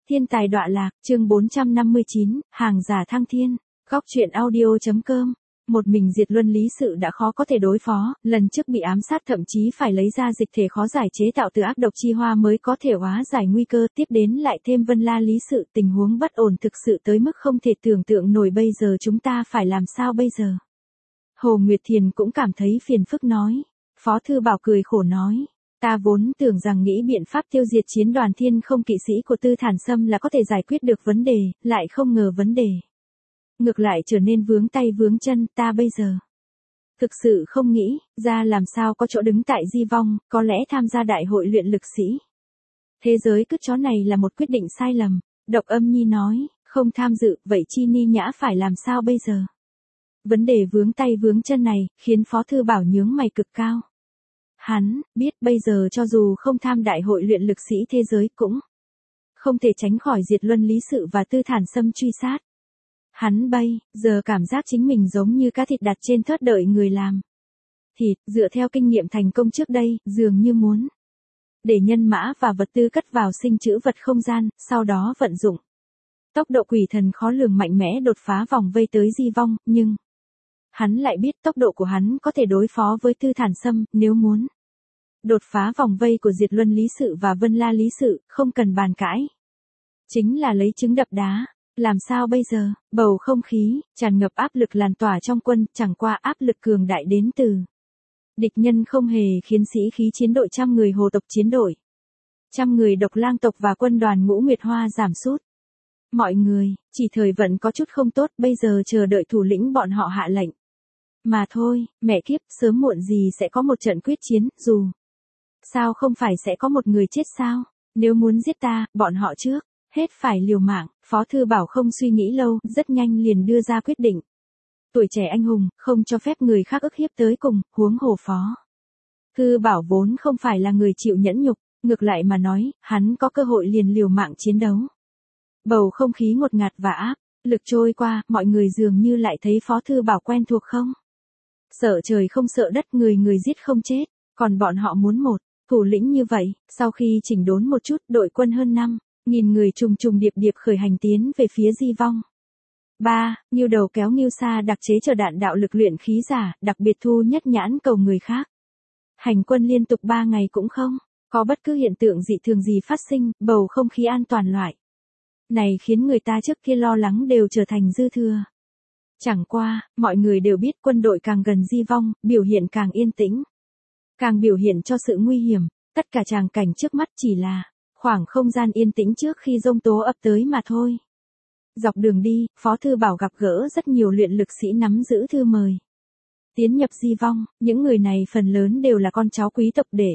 Thiên tài đọa lạc, chương 459, hàng giả thăng thiên. Góc truyện audio.com. Một mình Diệt Luân Lý Sự đã khó có thể đối phó, lần trước bị ám sát thậm chí phải lấy ra dịch thể khó giải chế tạo từ ác độc chi hoa mới có thể hóa giải nguy cơ, tiếp đến lại thêm Vân La Lý Sự, tình huống bất ổn thực sự tới mức không thể tưởng tượng nổi, bây giờ chúng ta phải làm sao bây giờ? Hồ Nguyệt Thiền cũng cảm thấy phiền phức nói. Phó Thư Bảo cười khổ nói. Ta vốn tưởng rằng nghĩ biện pháp tiêu diệt chiến đoàn Thiên Không kỵ sĩ của Tư Thản Sâm là có thể giải quyết được vấn đề, lại không ngờ vấn đề ngược lại trở nên vướng tay vướng chân. Ta bây giờ thực sự không nghĩ ra làm sao có chỗ đứng tại Di Vong, có lẽ tham gia đại hội luyện lực sĩ thế giới cứt chó này là một quyết định sai lầm. Độc Âm Nhi nói, không tham dự, vậy Chi Ni Nhã phải làm sao bây giờ? Vấn đề vướng tay vướng chân này, khiến Phó Thư Bảo nhướng mày cực cao. Hắn biết bây giờ cho dù không tham đại hội luyện lực sĩ thế giới cũng không thể tránh khỏi Diệt Luân Lý Sự và Tư Thản Sâm truy sát. Hắn bây giờ cảm giác chính mình giống như cá thịt đặt trên thớt đợi người làm thịt, dựa theo kinh nghiệm thành công trước đây, dường như muốn để nhân mã và vật tư cất vào sinh trữ vật không gian, sau đó vận dụng tốc độ quỷ thần khó lường mạnh mẽ đột phá vòng vây tới Di Vong, nhưng hắn lại biết tốc độ của hắn có thể đối phó với Tư Thản Sâm, nếu muốn đột phá vòng vây của Diệt Luân Lý Sự và Vân La Lý Sự, không cần bàn cãi. Chính là lấy trứng đập đá. Làm sao bây giờ? Bầu không khí tràn ngập áp lực lan tỏa trong quân, chẳng qua áp lực cường đại đến từ địch nhân không hề khiến sĩ khí chiến đội trăm người Hồ tộc chiến đội, trăm người Độc Lang tộc và quân đoàn Ngũ Nguyệt Hoa giảm sút. Mọi người chỉ thời vận có chút không tốt, bây giờ chờ đợi thủ lĩnh bọn họ hạ lệnh mà thôi. Mẹ kiếp, sớm muộn gì sẽ có một trận quyết chiến, dù sao không phải sẽ có một người chết sao? Nếu muốn giết ta, bọn họ trước hết phải liều mạng. Phó Thư Bảo không suy nghĩ lâu, rất nhanh liền đưa ra quyết định. Tuổi trẻ anh hùng, không cho phép người khác ức hiếp tới cùng, huống hồ Phó Thư Bảo vốn không phải là người chịu nhẫn nhục, ngược lại mà nói, hắn có cơ hội liền liều mạng chiến đấu. Bầu không khí ngột ngạt và áp lực trôi qua, mọi người dường như lại thấy Phó Thư Bảo quen thuộc không? Sợ trời không sợ đất, người người giết không chết, còn bọn họ muốn một thủ lĩnh như vậy. Sau khi chỉnh đốn một chút, đội quân hơn 5.000 người trùng trùng điệp điệp khởi hành tiến về phía Di Vong. 3. Ngưu Đầu kéo Ngưu Sa đặc chế chờ đạn đạo lực luyện khí giả, đặc biệt thu nhất nhãn cầu người khác. Hành quân liên tục 3 ngày cũng không có bất cứ hiện tượng dị thường gì phát sinh, bầu không khí an toàn loại này khiến người ta trước kia lo lắng đều trở thành dư thừa. Chẳng qua, mọi người đều biết quân đội càng gần Di Vong, biểu hiện càng yên tĩnh, càng biểu hiện cho sự nguy hiểm. Tất cả tràng cảnh trước mắt chỉ là khoảng không gian yên tĩnh trước khi giông tố ập tới mà thôi. Dọc đường đi, Phó Thư Bảo gặp gỡ rất nhiều luyện lực sĩ nắm giữ thư mời tiến nhập Di Vong. Những người này phần lớn đều là con cháu quý tộc đệ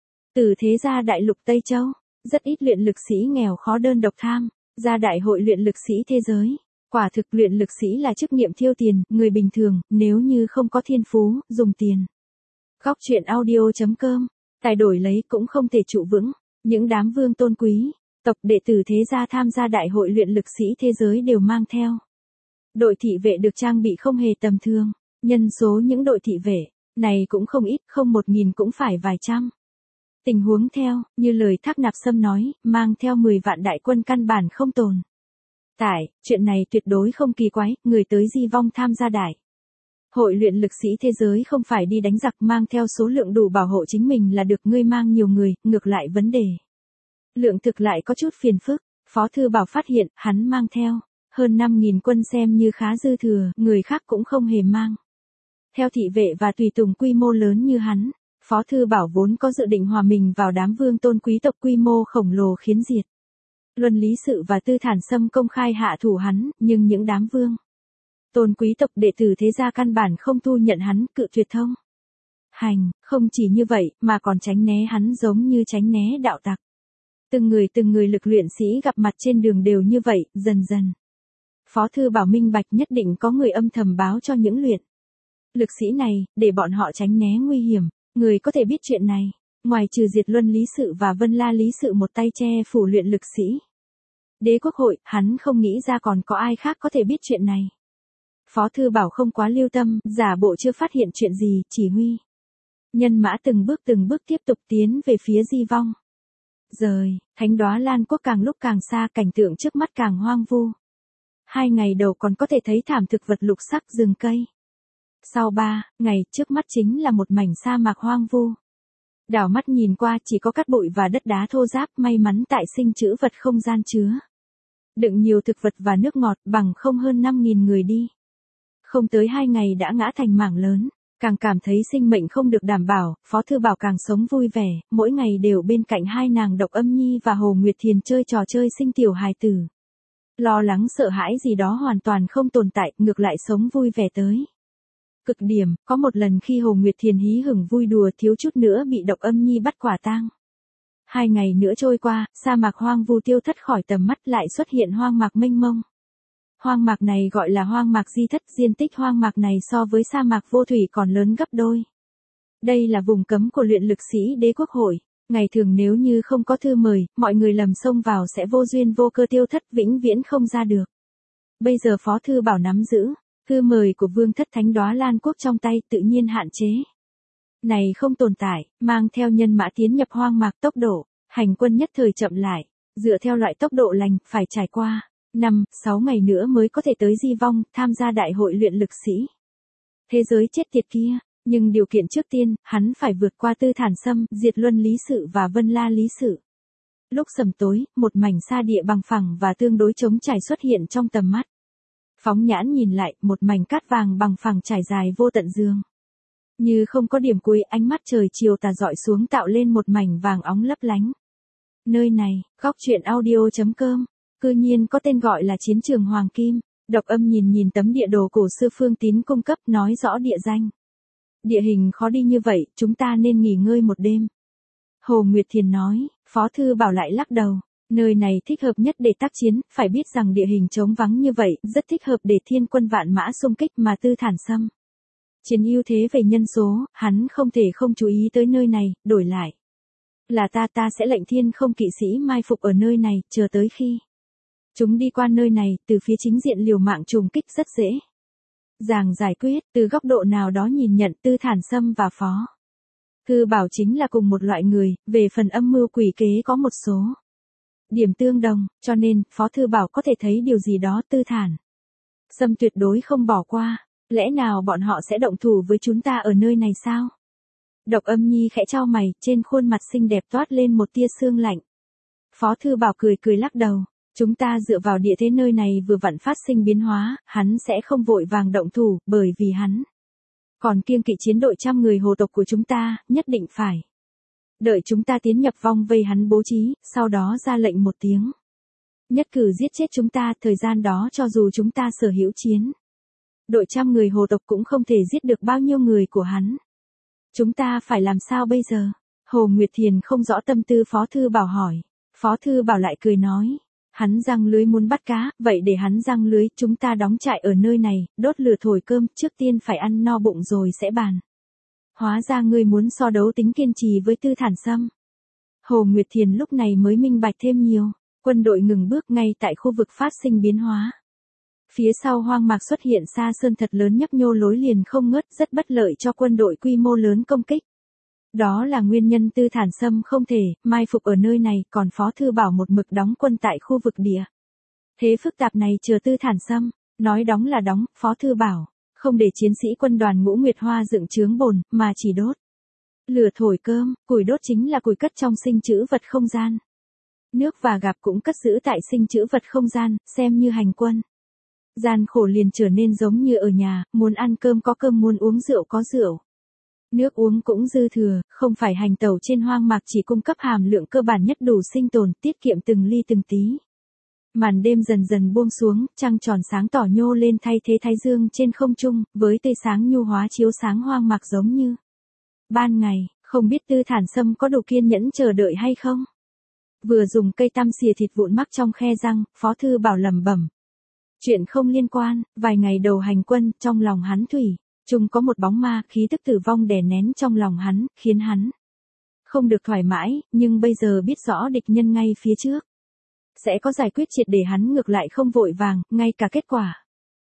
từ thế gia đại lục Tây Châu. Rất ít luyện lực sĩ nghèo khó đơn độc tham gia đại hội luyện lực sĩ thế giới. Quả thực luyện lực sĩ là chức nghiệp thiêu tiền, người bình thường, nếu như không có thiên phú, dùng tiền. Góc truyện audio.com, tài đổi lấy cũng không thể trụ vững. Những đám vương tôn quý, tộc đệ tử thế gia tham gia đại hội luyện lực sĩ thế giới đều mang theo đội thị vệ được trang bị không hề tầm thường. Nhân số những đội thị vệ này cũng không ít, không 1.000 cũng phải vài trăm. Tình huống theo như lời Thác Nạp Sâm nói, mang theo 10 vạn đại quân căn bản không tồn tại. Chuyện này tuyệt đối không kỳ quái. Người tới Di Vong tham gia đại hội luyện lực sĩ thế giới không phải đi đánh giặc, mang theo số lượng đủ bảo hộ chính mình là được. Ngươi mang nhiều người, ngược lại vấn đề lượng thực lại có chút phiền phức. Phó Thư Bảo phát hiện, hắn mang theo hơn 5.000 quân xem như khá dư thừa, người khác cũng không hề mang theo thị vệ và tùy tùng quy mô lớn như hắn. Phó Thư Bảo vốn có dự định hòa mình vào đám vương tôn quý tộc quy mô khổng lồ khiến Diệt Luân Lý Sự và Tư Thản Sâm công khai hạ thủ hắn, nhưng những đám vương tôn quý tộc đệ tử thế gia căn bản không thu nhận hắn, cự tuyệt thông hành. Không chỉ như vậy, mà còn tránh né hắn giống như tránh né đạo tặc. Từng người lực luyện sĩ gặp mặt trên đường đều như vậy, dần dần. Phó Thư Bảo minh bạch nhất định có người âm thầm báo cho những luyện lực sĩ này, để bọn họ tránh né nguy hiểm. Người có thể biết chuyện này, ngoài trừ Diệt Luân Lý Sự và Vân La Lý Sự một tay che phủ luyện lực sĩ Đế quốc hội, hắn không nghĩ ra còn có ai khác có thể biết chuyện này. Phó Thư Bảo không quá lưu tâm, giả bộ chưa phát hiện chuyện gì, chỉ huy nhân mã từng bước tiếp tục tiến về phía Di Vong. rời, thánh đóa Lan quốc càng lúc càng xa, cảnh tượng trước mắt càng hoang vu. 2 ngày đầu còn có thể thấy thảm thực vật lục sắc rừng cây. Sau 3 ngày, trước mắt chính là một mảnh sa mạc hoang vu. Đảo mắt nhìn qua chỉ có cát bụi và đất đá thô ráp, may mắn tại sinh trữ vật không gian chứa đựng nhiều thực vật và nước ngọt, bằng không hơn 5.000 người đi. Không tới 2 ngày đã ngã thành mảng lớn, càng cảm thấy sinh mệnh không được đảm bảo, Phó Thư Bảo càng sống vui vẻ, mỗi ngày đều bên cạnh hai nàng Độc Âm Nhi và Hồ Nguyệt Thiền chơi trò chơi sinh tiểu hài tử. Lo lắng sợ hãi gì đó hoàn toàn không tồn tại, ngược lại sống vui vẻ tới cực điểm. Có một lần khi Hồ Nguyệt Thiền hí hửng vui đùa thiếu chút nữa bị Độc Âm Nhi bắt quả tang. 2 ngày nữa trôi qua, sa mạc hoang vu tiêu thất khỏi tầm mắt, lại xuất hiện hoang mạc mênh mông. Hoang mạc này gọi là hoang mạc Di Thất, diện tích hoang mạc này so với sa mạc Vô Thủy còn lớn gấp đôi. Đây là vùng cấm của luyện lực sĩ Đế quốc hội. Ngày thường nếu như không có thư mời, mọi người lầm xông vào sẽ vô duyên vô cơ tiêu thất, vĩnh viễn không ra được. Bây giờ Phó Thư Bảo nắm giữ thư mời của Vương thất thánh đóa Lan quốc trong tay, tự nhiên hạn chế này không tồn tại, mang theo nhân mã tiến nhập hoang mạc, tốc độ hành quân nhất thời chậm lại, dựa theo loại tốc độ lành, phải trải qua 5-6 ngày nữa mới có thể tới Di Vong, tham gia đại hội luyện lực sĩ thế giới chết tiệt kia. Nhưng điều kiện trước tiên, hắn phải vượt qua Tư Thản Sâm, Diệt Luân Lý Sự và Vân La Lý Sự. Lúc sầm tối, một mảnh sa địa bằng phẳng và tương đối trống trải xuất hiện trong tầm mắt. Phóng nhãn nhìn lại, một mảnh cát vàng bằng phẳng trải dài vô tận dương. Như không có điểm cuối, ánh mắt trời chiều tà dọi xuống tạo lên một mảnh vàng óng lấp lánh. Nơi này, góc truyện audio.com, cư nhiên có tên gọi là Chiến trường Hoàng Kim. Độc Âm nhìn tấm địa đồ cổ xưa Phương Tín cung cấp, nói rõ địa danh. Địa hình khó đi như vậy, chúng ta nên nghỉ ngơi một đêm. Hồ Nguyệt Thiền nói. Phó Thư Bảo lại lắc đầu. Nơi này thích hợp nhất để tác chiến, phải biết rằng địa hình trống vắng như vậy, rất thích hợp để thiên quân vạn mã xung kích, mà Tư Thản Sâm chiến ưu thế về nhân số, hắn không thể không chú ý tới nơi này. Đổi lại là ta sẽ lệnh thiên không kỵ sĩ mai phục ở nơi này, chờ tới khi chúng đi qua nơi này, từ phía chính diện liều mạng trùng kích rất dễ dàng giải quyết. Từ góc độ nào đó nhìn nhận, Tư Thản Sâm và Phó Thư Bảo chính là cùng một loại người, về phần âm mưu quỷ kế có một số điểm tương đồng, cho nên Phó Thư Bảo có thể thấy điều gì đó Tư Thản Sâm tuyệt đối không bỏ qua. Lẽ nào bọn họ sẽ động thủ với chúng ta ở nơi này sao? Độc Âm Nhi khẽ chau mày, trên khuôn mặt xinh đẹp toát lên một tia sương lạnh. Phó Thư Bảo cười lắc đầu. Chúng ta dựa vào địa thế nơi này vừa vặn phát sinh biến hóa, hắn sẽ không vội vàng động thủ, bởi vì hắn còn kiêng kỵ chiến đội 100 người hồ tộc của chúng ta, nhất định phải đợi chúng ta tiến nhập vòng vây hắn bố trí, sau đó ra lệnh một tiếng nhất cử giết chết chúng ta. Thời gian đó cho dù chúng ta sở hữu chiến đội 100 người hồ tộc cũng không thể giết được bao nhiêu người của hắn. Chúng ta phải làm sao bây giờ? Hồ Nguyệt Thiền không rõ tâm tư Phó Thư Bảo hỏi. Phó Thư Bảo lại cười nói. Hắn giăng lưới muốn bắt cá, vậy để hắn giăng lưới, chúng ta đóng trại ở nơi này, đốt lửa thổi cơm, trước tiên phải ăn no bụng rồi sẽ bàn. Hóa ra ngươi muốn so đấu tính kiên trì với Tư Thản Sâm. Hồ Nguyệt Thiền lúc này mới minh bạch thêm nhiều. Quân đội ngừng bước ngay tại khu vực phát sinh biến hóa. Phía sau hoang mạc xuất hiện sa sơn thật lớn nhấp nhô lối liền không ngớt, rất bất lợi cho quân đội quy mô lớn công kích. Đó là nguyên nhân Tư Thản Sâm không thể mai phục ở nơi này, còn Phó Thư Bảo một mực đóng quân tại khu vực địa thế phức tạp này chờ Tư Thản Sâm. Nói đóng là đóng, Phó Thư Bảo không để chiến sĩ quân đoàn Ngũ Nguyệt Hoa dựng chướng bồn, mà chỉ đốt lửa thổi cơm. Củi đốt chính là củi cất trong sinh trữ vật không gian. Nước và gạp cũng cất giữ tại sinh trữ vật không gian, xem như hành quân gian khổ liền trở nên giống như ở nhà, muốn ăn cơm có cơm, muốn uống rượu có rượu. Nước uống cũng dư thừa, không phải hành tẩu trên hoang mạc chỉ cung cấp hàm lượng cơ bản nhất đủ sinh tồn, tiết kiệm từng ly từng tí. Màn đêm dần dần buông xuống, trăng tròn sáng tỏ nhô lên thay thế thái dương trên không trung, với tia sáng nhu hóa chiếu sáng hoang mạc giống như ban ngày. Không biết Tư Thản Sâm có đủ kiên nhẫn chờ đợi hay không? Vừa dùng cây tăm xìa thịt vụn mắc trong khe răng, Phó Thư Bảo lẩm bẩm. Chuyện không liên quan. Vài ngày đầu hành quân, trong lòng hắn thủy chung có một bóng ma, khí tức tử vong đè nén trong lòng hắn, khiến hắn không được thoải mái, nhưng bây giờ biết rõ địch nhân ngay phía trước sẽ có giải quyết triệt để, hắn ngược lại không vội vàng, ngay cả kết quả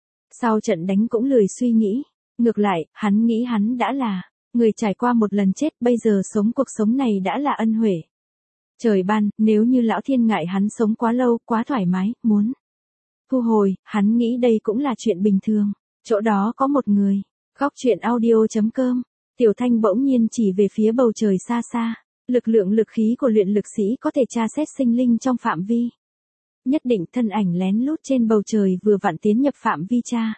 sau trận đánh cũng lười suy nghĩ. Ngược lại, hắn nghĩ hắn đã là người trải qua một lần chết, bây giờ sống cuộc sống này đã là ân huệ Trời ban, nếu như lão thiên ngại hắn sống quá lâu, quá thoải mái, muốn thu hồi, hắn nghĩ đây cũng là chuyện bình thường. Chỗ đó có một người. Góc chuyện audio.com. Tiểu Thanh bỗng nhiên chỉ về phía bầu trời xa xa. Lực lượng lực khí của luyện lực sĩ có thể tra xét sinh linh trong phạm vi. Nhất định thân ảnh lén lút trên bầu trời vừa vặn tiến nhập phạm vi tra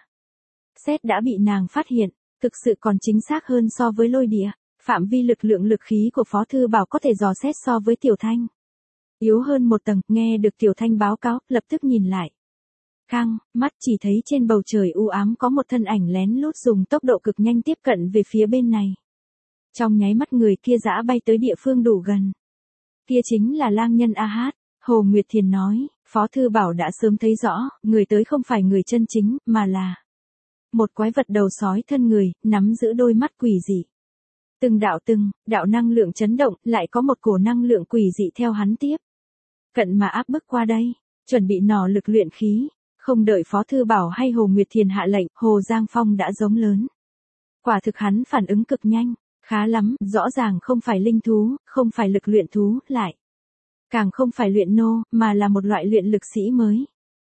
xét đã bị nàng phát hiện, thực sự còn chính xác hơn so với lôi địa. Phạm vi lực lượng lực khí của Phó Thư Bảo có thể dò xét so với Tiểu Thanh. Yếu hơn một tầng, nghe được Tiểu Thanh báo cáo, lập tức nhìn lại. Khăng, mắt chỉ thấy trên bầu trời u ám có một thân ảnh lén lút dùng tốc độ cực nhanh tiếp cận về phía bên này. Trong nháy mắt người kia dã bay tới địa phương đủ gần. Kia chính là lang nhân A Hát. Hồ Nguyệt Thiền nói, Phó Thư Bảo đã sớm thấy rõ, người tới không phải người chân chính, mà là một quái vật đầu sói thân người, nắm giữ đôi mắt quỷ dị. Từng đạo năng lượng chấn động, lại có một cổ năng lượng quỷ dị theo hắn tiếp cận mà áp bức qua đây, chuẩn bị nỏ lực luyện khí. Không đợi Phó Thư Bảo hay Hồ Nguyệt Thiền hạ lệnh, Hồ Giang Phong đã giống lớn. Quả thực hắn phản ứng cực nhanh, khá lắm, rõ ràng không phải linh thú, không phải lực luyện thú, lại càng không phải luyện nô, mà là một loại luyện lực sĩ mới.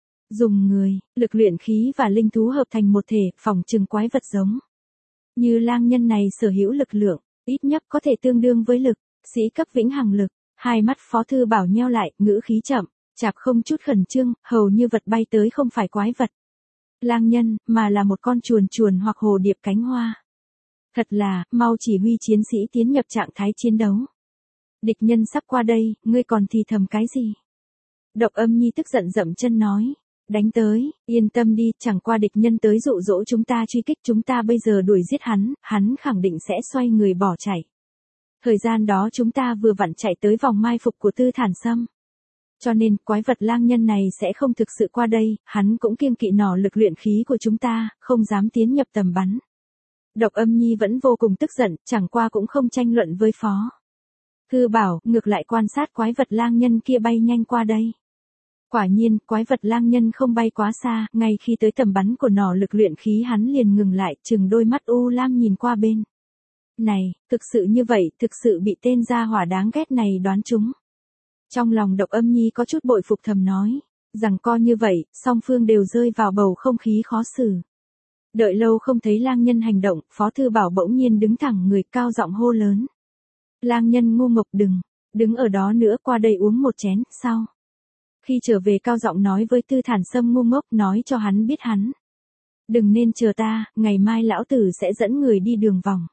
Dùng người, lực luyện khí và linh thú hợp thành một thể, phỏng chừng quái vật giống như lang nhân này sở hữu lực lượng, ít nhất có thể tương đương với lực sĩ cấp vĩnh hằng lực. Hai mắt Phó Thư Bảo nheo lại, ngữ khí chậm, chạp không chút khẩn trương, hầu như vật bay tới không phải quái vật lang nhân, mà là một con chuồn hoặc hồ điệp cánh hoa. Thật là, mau chỉ huy chiến sĩ tiến nhập trạng thái chiến đấu. Địch nhân sắp qua đây, ngươi còn thì thầm cái gì? Độc Âm Nhi tức giận dậm chân nói. Đánh tới, yên tâm đi, chẳng qua địch nhân tới dụ dỗ chúng ta truy kích chúng ta bây giờ đuổi giết hắn khẳng định sẽ xoay người bỏ chạy. Thời gian đó chúng ta vừa vặn chạy tới vòng mai phục của Tư Thản Sâm. Cho nên, quái vật lang nhân này sẽ không thực sự qua đây, hắn cũng kiêng kỵ nỏ lực luyện khí của chúng ta, không dám tiến nhập tầm bắn. Độc Âm Nhi vẫn vô cùng tức giận, chẳng qua cũng không tranh luận với Phó Thư Bảo, ngược lại quan sát quái vật lang nhân kia bay nhanh qua đây. Quả nhiên, quái vật lang nhân không bay quá xa, ngay khi tới tầm bắn của nỏ lực luyện khí hắn liền ngừng lại, chừng đôi mắt u lam nhìn qua bên. Này, thực sự như vậy, thực sự bị tên gia hỏa đáng ghét này đoán trúng. Trong lòng Độc Âm Nhi có chút bội phục thầm nói, rằng co như vậy, song phương đều rơi vào bầu không khí khó xử. Đợi lâu không thấy lang nhân hành động, Phó Thư Bảo bỗng nhiên đứng thẳng người cao giọng hô lớn. Lang nhân ngu ngốc đứng ở đó nữa, qua đây uống một chén, sau. Khi trở về cao giọng nói với Tư Thản Sâm ngu ngốc, nói cho hắn biết hắn đừng nên chờ ta, ngày mai lão tử sẽ dẫn người đi đường vòng.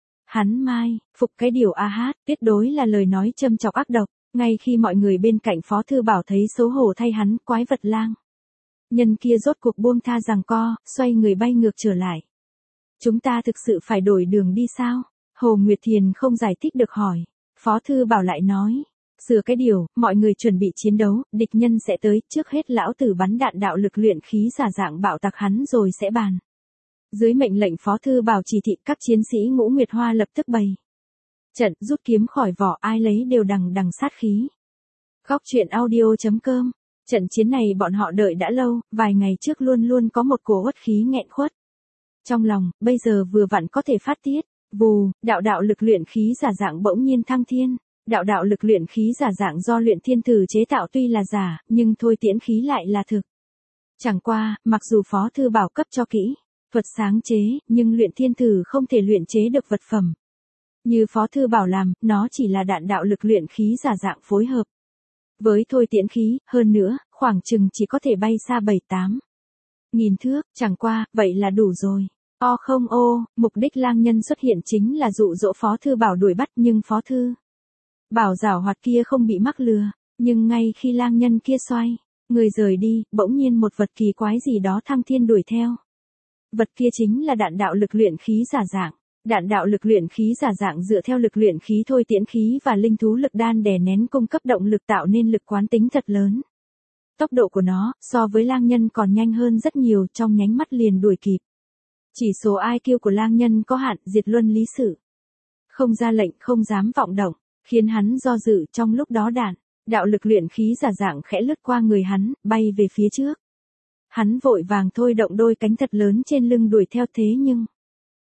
Hắn mai, phục cái điều A Hát, tuyệt đối là lời nói châm chọc ác độc. Ngay khi mọi người bên cạnh Phó Thư Bảo thấy xấu hổ thay hắn, quái vật lang nhân kia rốt cuộc buông tha giằng co, xoay người bay ngược trở lại. Chúng ta thực sự phải đổi đường đi sao? Hồ Nguyệt Thiền không giải thích được hỏi. Phó Thư Bảo lại nói, sửa cái điều, mọi người chuẩn bị chiến đấu, địch nhân sẽ tới, trước hết lão tử bắn đạn đạo lực luyện khí giả dạng bạo tạc hắn rồi sẽ bàn. Dưới mệnh lệnh Phó Thư Bảo chỉ thị, các chiến sĩ Ngũ Nguyệt Hoa lập tức bày trận, rút kiếm khỏi vỏ, ai lấy đều đằng sát khí. Góc chuyện audio.com. Trận chiến này bọn họ đợi đã lâu, vài ngày trước luôn có một cổ uất khí nghẹn khuất trong lòng, bây giờ vừa vặn có thể phát tiết. Vù, đạo lực luyện khí giả dạng bỗng nhiên thăng thiên. Đạo lực luyện khí giả dạng do luyện thiên thử chế tạo tuy là giả, nhưng thôi tiễn khí lại là thực. Chẳng qua, mặc dù Phó Thư Bảo cấp cho kỹ thuật sáng chế, nhưng luyện thiên thử không thể luyện chế được vật phẩm như Phó Thư Bảo làm, nó chỉ là đạn đạo lực luyện khí giả dạng phối hợp với thôi tiễn khí, hơn nữa, khoảng chừng chỉ có thể bay xa 7-8 nghìn thước, chẳng qua, vậy là đủ rồi. Không, mục đích lang nhân xuất hiện chính là dụ dỗ Phó Thư Bảo đuổi bắt, nhưng Phó Thư Bảo giảo hoạt kia không bị mắc lừa, nhưng ngay khi lang nhân kia xoay người rời đi, bỗng nhiên một vật kỳ quái gì đó thăng thiên đuổi theo. Vật kia chính là đạn đạo lực luyện khí giả dạng. Đạn đạo lực luyện khí giả dạng dựa theo lực luyện khí thôi tiễn khí và linh thú lực đan đè nén cung cấp động lực tạo nên lực quán tính thật lớn. Tốc độ của nó, so với lang nhân còn nhanh hơn rất nhiều, trong nhánh mắt liền đuổi kịp. Chỉ số IQ của lang nhân có hạn, diệt luân lý sự. Không ra lệnh, không dám vọng động, khiến hắn do dự. Trong lúc đó đạn đạo lực luyện khí giả dạng khẽ lướt qua người hắn, bay về phía trước. Hắn vội vàng thôi động đôi cánh thật lớn trên lưng đuổi theo, thế nhưng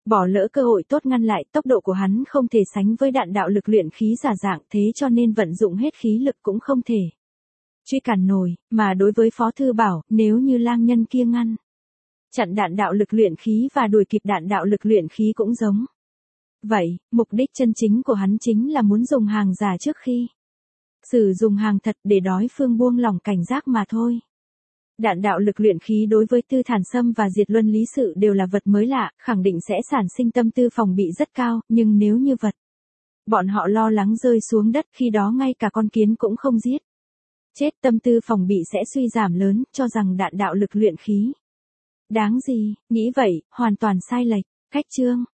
Bỏ lỡ cơ hội tốt ngăn lại, tốc độ của hắn không thể sánh với đạn đạo lực luyện khí giả dạng, thế cho nên vận dụng hết khí lực cũng không thể truy cản nổi, mà đối với Phó Thư Bảo, nếu như lang nhân kia ngăn chặn đạn đạo lực luyện khí và đuổi kịp đạn đạo lực luyện khí cũng giống vậy, mục đích chân chính của hắn chính là muốn dùng hàng giả trước khi sử dụng hàng thật để đối phương buông lỏng cảnh giác mà thôi. Đạn đạo lực luyện khí đối với Tư Thản Sâm và Diệt Luân Lý Sự đều là vật mới lạ, khẳng định sẽ sản sinh tâm tư phòng bị rất cao, nhưng nếu như vật bọn họ lo lắng rơi xuống đất, khi đó ngay cả con kiến cũng không giết chết, tâm tư phòng bị sẽ suy giảm lớn, cho rằng đạn đạo lực luyện khí đáng gì, nghĩ vậy, hoàn toàn sai lệch. Khách chương